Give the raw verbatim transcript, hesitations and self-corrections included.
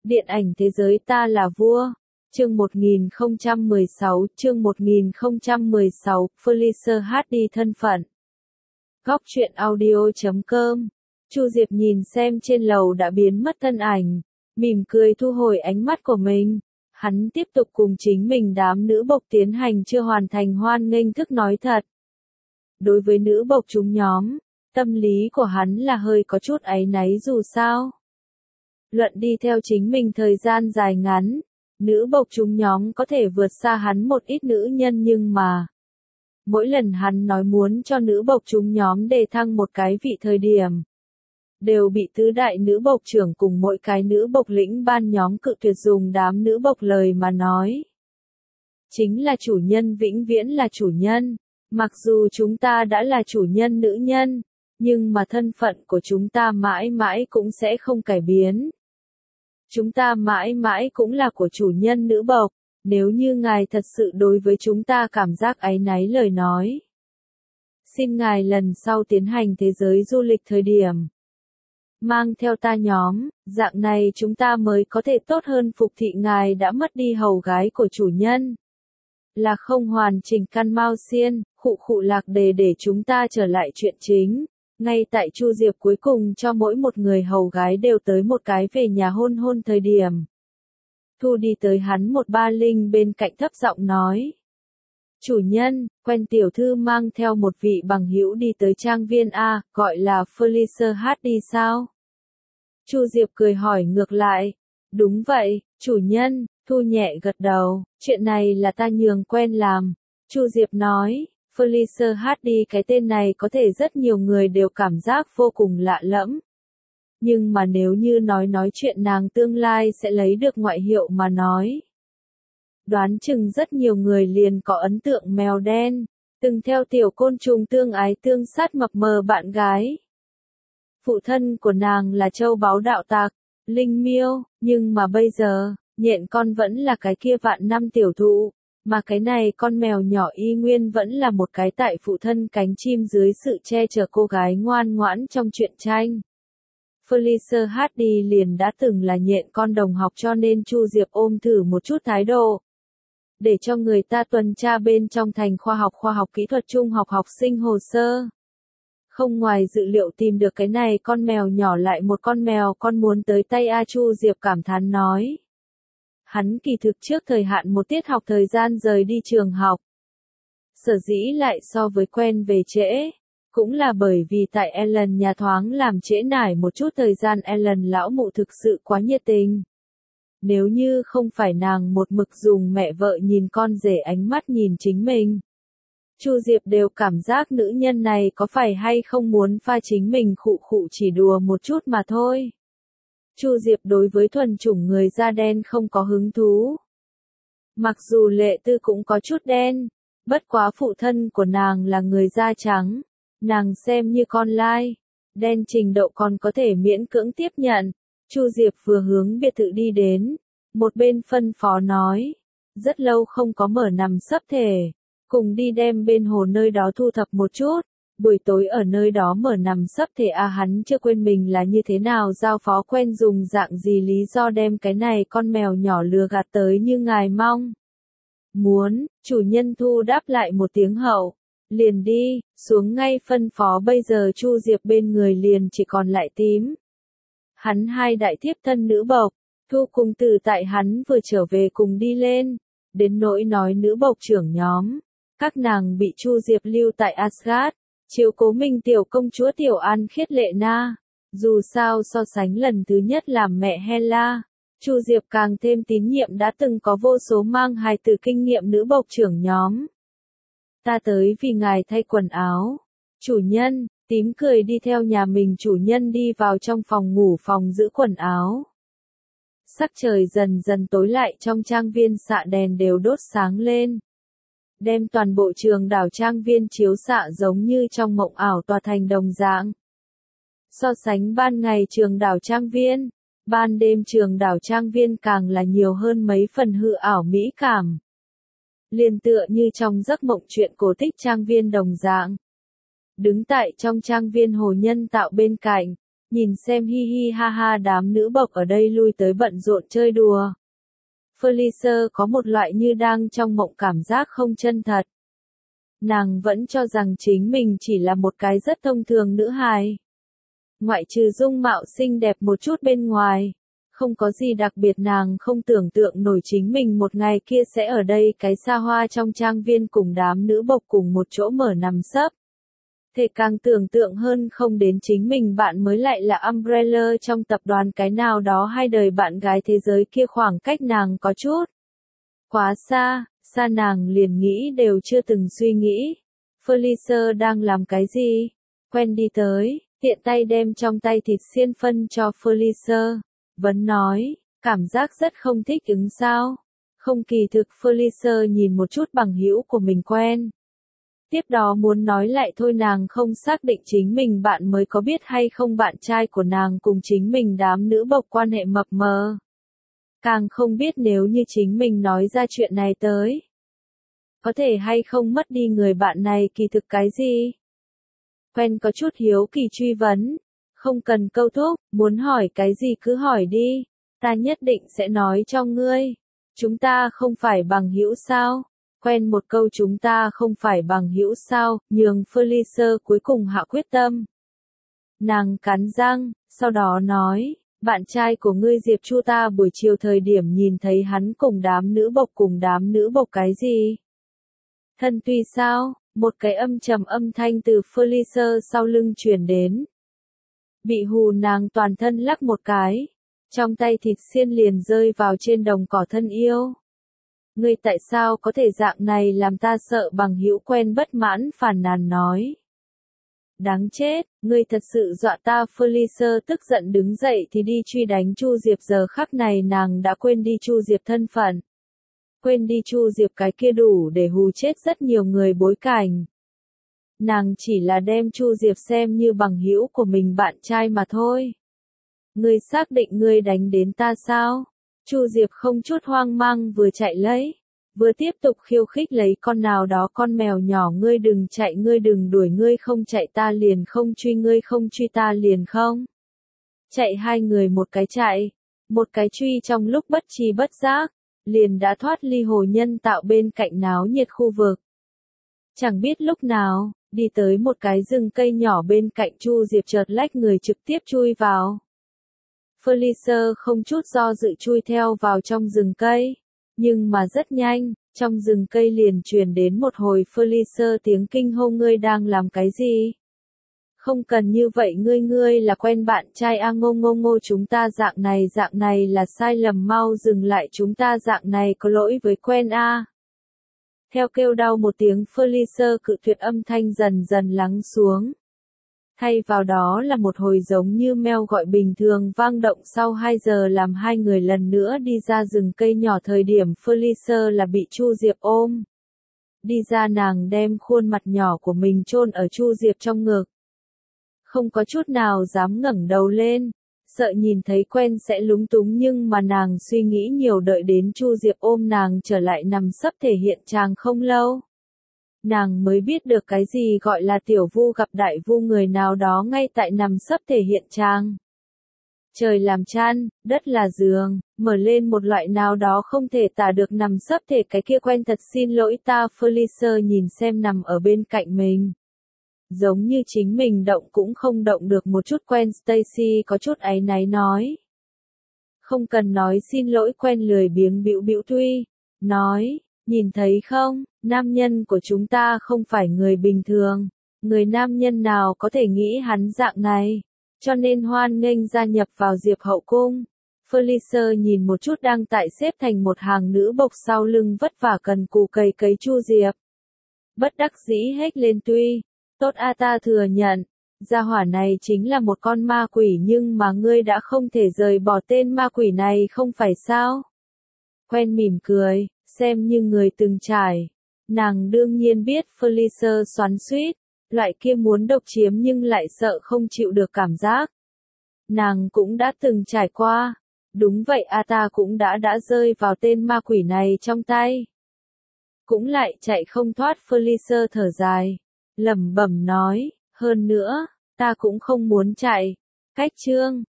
Điện ảnh thế giới ta là vua. Chương một nghìn không trăm mười sáu, chương một nghìn không trăm mười sáu, Felicia hát đi thân phận. Góc truyện audio chấm com. Chu Diệp nhìn xem trên lầu đã biến mất thân ảnh, mỉm cười thu hồi ánh mắt của mình. Hắn tiếp tục cùng chính mình đám nữ bộc tiến hành chưa hoàn thành hoan nghênh thức nói thật. Đối với nữ bộc chúng nhóm, tâm lý của hắn là hơi có chút áy náy dù sao. Luận đi theo chính mình thời gian dài ngắn, nữ bộc chúng nhóm có thể vượt xa hắn một ít nữ nhân nhưng mà mỗi lần hắn nói muốn cho nữ bộc chúng nhóm đề thăng một cái vị thời điểm, đều bị tứ đại nữ bộc trưởng cùng mỗi cái nữ bộc lĩnh ban nhóm cự tuyệt dùng đám nữ bộc lời mà nói. Chính là chủ nhân vĩnh viễn là chủ nhân, mặc dù chúng ta đã là chủ nhân nữ nhân, nhưng mà thân phận của chúng ta mãi mãi cũng sẽ không cải biến. Chúng ta mãi mãi cũng là của chủ nhân nữ bộc, nếu như ngài thật sự đối với chúng ta cảm giác áy náy lời nói. Xin ngài lần sau tiến hành thế giới du lịch thời điểm. Mang theo ta nhóm, dạng này chúng ta mới có thể tốt hơn phục thị ngài đã mất đi hầu gái của chủ nhân. Là không hoàn chỉnh căn Mao Xiên, khụ khụ lạc đề để chúng ta trở lại chuyện chính. Ngay tại Chu Diệp cuối cùng cho mỗi một người hầu gái đều tới một cái về nhà hôn hôn thời điểm. Thu đi tới hắn một ba linh bên cạnh thấp giọng nói. Chủ nhân, quen tiểu thư mang theo một vị bằng hữu đi tới trang viên A, gọi là Felicia hát đi sao? Chu Diệp cười hỏi ngược lại. Đúng vậy, chủ nhân, Thu nhẹ gật đầu, chuyện này là ta nhường quen làm. Chu Diệp nói. Felicia hát đi cái tên này có thể rất nhiều người đều cảm giác vô cùng lạ lẫm. Nhưng mà nếu như nói nói chuyện nàng tương lai sẽ lấy được ngoại hiệu mà nói. Đoán chừng rất nhiều người liền có ấn tượng mèo đen, từng theo tiểu côn trùng tương ái tương sát mập mờ bạn gái. Phụ thân của nàng là châu báu đạo tặc, linh miêu, nhưng mà bây giờ, nhện con vẫn là cái kia vạn năm tiểu thụ. Mà cái này con mèo nhỏ y nguyên vẫn là một cái tại phụ thân cánh chim dưới sự che chở cô gái ngoan ngoãn trong truyện tranh. Felicia hát đi liền đã từng là nhện con đồng học cho nên Chu Diệp ôm thử một chút thái độ. Để cho người ta tuần tra bên trong thành khoa học khoa học kỹ thuật trung học học sinh hồ sơ. Không ngoài dự liệu tìm được cái này con mèo nhỏ lại một con mèo con muốn tới tay A Chu Diệp cảm thán nói. Hắn kỳ thực trước thời hạn một tiết học thời gian rời đi trường học. Sở dĩ lại so với quen về trễ, cũng là bởi vì tại Ellen nhà thoáng làm trễ nải một chút thời gian Ellen lão mụ thực sự quá nhiệt tình. Nếu như không phải nàng một mực dùng mẹ vợ nhìn con rể ánh mắt nhìn chính mình. Chu Diệp đều cảm giác nữ nhân này có phải hay không muốn pha chính mình khụ khụ chỉ đùa một chút mà thôi. Chu Diệp đối với thuần chủng người da đen không có hứng thú. Mặc dù Lệ Tư cũng có chút đen, bất quá phụ thân của nàng là người da trắng, nàng xem như con lai, đen trình độ còn có thể miễn cưỡng tiếp nhận. Chu Diệp vừa hướng biệt thự đi đến, một bên phân phó nói, rất lâu không có mở nằm sấp thể, cùng đi đem bên hồ nơi đó thu thập một chút. Buổi tối ở nơi đó mở nằm sấp thể à hắn chưa quên mình là như thế nào giao phó quen dùng dạng gì lý do đem cái này con mèo nhỏ lừa gạt tới như ngài mong. Muốn, chủ nhân Thu đáp lại một tiếng hậu. Liền đi, xuống ngay phân phó bây giờ Chu Diệp bên người liền chỉ còn lại tím. Hắn hai đại thiếp thân nữ bộc, Thu cùng từ tại hắn vừa trở về cùng đi lên, đến nỗi nói nữ bộc trưởng nhóm. Các nàng bị Chu Diệp lưu tại Asgard. Chiếu cố mình tiểu công chúa Tiểu An Khiết Lệ Na, dù sao so sánh lần thứ nhất làm mẹ Hela, Chu Diệp càng thêm tín nhiệm đã từng có vô số mang hài từ kinh nghiệm nữ bộc trưởng nhóm. Ta tới vì ngài thay quần áo. Chủ nhân, tím cười đi theo nhà mình chủ nhân đi vào trong phòng ngủ phòng giữ quần áo. Sắc trời dần dần tối lại trong trang viên xạ đèn đều đốt sáng lên. Đem toàn bộ trường đảo trang viên chiếu xạ giống như trong mộng ảo tòa thành đồng dạng. So sánh ban ngày trường đảo trang viên, ban đêm trường đảo trang viên càng là nhiều hơn mấy phần hư ảo mỹ cảm. Liên tựa như trong giấc mộng chuyện cổ tích trang viên đồng dạng. Đứng tại trong trang viên hồ nhân tạo bên cạnh, Nhìn xem hi hi ha ha đám nữ bộc ở đây lui tới bận rộn chơi đùa. Felicia có một loại như đang trong mộng cảm giác không chân thật. Nàng vẫn cho rằng chính mình chỉ là một cái rất thông thường nữ hài. Ngoại trừ dung mạo xinh đẹp một chút bên ngoài, không có gì đặc biệt, nàng không tưởng tượng nổi chính mình một ngày kia sẽ ở đây cái xa hoa trong trang viên cùng đám nữ bộc cùng một chỗ mở nằm sấp. Thể càng tưởng tượng hơn không đến chính mình bạn mới lại là Umbrella trong tập đoàn cái nào đó hai đời bạn gái thế giới kia, khoảng cách nàng có chút quá xa, xa nàng liền nghĩ đều chưa từng suy nghĩ. Felicia đang làm cái gì? Quen đi tới, tiện tay đem trong tay thịt xiên phân cho Felicia, vấn nói, cảm giác rất không thích ứng sao? Không, kỳ thực. Felicia nhìn một chút bằng hữu của mình quen. Tiếp đó muốn nói lại thôi, nàng không xác định chính mình bạn mới có biết hay không bạn trai của nàng cùng chính mình đám nữ bộc quan hệ mập mờ. Càng không biết nếu như chính mình nói ra chuyện này tới, có thể hay không mất đi người bạn này kỳ thực cái gì? Quen có chút hiếu kỳ truy vấn, không cần câu thúc, muốn hỏi cái gì cứ hỏi đi, ta nhất định sẽ nói cho ngươi. Chúng ta không phải bằng hữu sao? Quen một câu chúng ta không phải bằng hữu sao, nhường Felicia cuối cùng hạ quyết tâm. Nàng cắn răng, sau đó nói, bạn trai của ngươi Diệp Chu, ta buổi chiều thời điểm nhìn thấy hắn cùng đám nữ bộc cùng đám nữ bộc cái gì? Thân tuy sao? Một cái âm trầm âm thanh từ Felicia sau lưng truyền đến. Bị hù nàng toàn thân lắc một cái, trong tay thịt xiên liền rơi vào trên đồng cỏ. Thân yêu, ngươi tại sao có thể dạng này làm ta sợ? Bằng hữu quen bất mãn phàn nàn nói. Đáng chết, ngươi thật sự dọa ta. Felicia tức giận đứng dậy thì đi truy đánh Chu Diệp. Giờ khắc này nàng đã quên đi Chu Diệp thân phận, quên đi Chu Diệp cái kia đủ để hù chết rất nhiều người bối cảnh. Nàng chỉ là đem Chu Diệp xem như bằng hữu của mình, bạn trai mà thôi. Ngươi xác định ngươi đánh đến ta sao? Chu Diệp không chút hoang mang vừa chạy lấy, vừa tiếp tục khiêu khích lấy con nào đó con mèo nhỏ. Ngươi đừng chạy, ngươi đừng đuổi, ngươi không chạy ta liền không truy, ngươi không truy ta liền không chạy. Hai người một cái chạy, một cái truy, trong lúc bất tri bất giác, liền đã thoát ly hồ nhân tạo bên cạnh náo nhiệt khu vực. Chẳng biết lúc nào, đi tới một cái rừng cây nhỏ bên cạnh. Chu Diệp chợt lách người trực tiếp chui vào. Felicia không chút do dự chui theo vào trong rừng cây. Nhưng mà rất nhanh, trong rừng cây liền truyền đến một hồi Felicia tiếng kinh hô, ngươi đang làm cái gì? Không cần như vậy, ngươi ngươi là quen bạn trai a? Ngô ngô ngô, chúng ta dạng này dạng này là sai lầm, mau dừng lại, chúng ta dạng này có lỗi với quen a. Theo kêu đau một tiếng, Felicia cự tuyệt, âm thanh dần dần lắng xuống. Thay vào đó là một hồi giống như meo gọi bình thường vang động. Sau hai giờ làm hai người lần nữa đi ra rừng cây nhỏ thời điểm, Felicia là bị Chu Diệp ôm. Đi ra, nàng đem khuôn mặt nhỏ của mình chôn ở Chu Diệp trong ngực. Không có chút nào dám ngẩng đầu lên, sợ nhìn thấy quen sẽ lúng túng, nhưng mà nàng suy nghĩ nhiều, đợi đến Chu Diệp ôm nàng trở lại nằm sấp thể hiện chàng không lâu. Nàng mới biết được cái gì gọi là tiểu vu gặp đại vu, người nào đó ngay tại nằm sấp thể hiện chàng. Trời làm chăn, đất là giường, mở lên một loại nào đó không thể tả được nằm sấp thể cái kia. Quen thật xin lỗi ta. Felicia nhìn xem nằm ở bên cạnh mình, giống như chính mình động cũng không động được một chút. Quen Stacy có chút áy náy nói. Không cần nói xin lỗi. Quen lười biếng bĩu bĩu tuy, nói, nhìn thấy không, nam nhân của chúng ta không phải người bình thường. Người nam nhân nào có thể nghĩ hắn dạng này, cho nên hoan nghênh gia nhập vào Diệp hậu cung. Felicia nhìn một chút đang tại xếp thành một hàng nữ bộc sau lưng vất vả cần cù cày cấy Chu Diệp. Bất đắc dĩ hét lên, tuy tốt a, ta thừa nhận, gia hỏa này chính là một con ma quỷ, nhưng mà ngươi đã không thể rời bỏ tên ma quỷ này không phải sao? Quen mỉm cười, xem như người từng trải. Nàng đương nhiên biết Felicia xoắn xuýt, loại kia muốn độc chiếm nhưng lại sợ không chịu được cảm giác. Nàng cũng đã từng trải qua. Đúng vậy a, ta cũng đã đã rơi vào tên ma quỷ này trong tay. Cũng lại chạy không thoát. Felicia thở dài, lẩm bẩm nói, hơn nữa, ta cũng không muốn chạy. Cách chương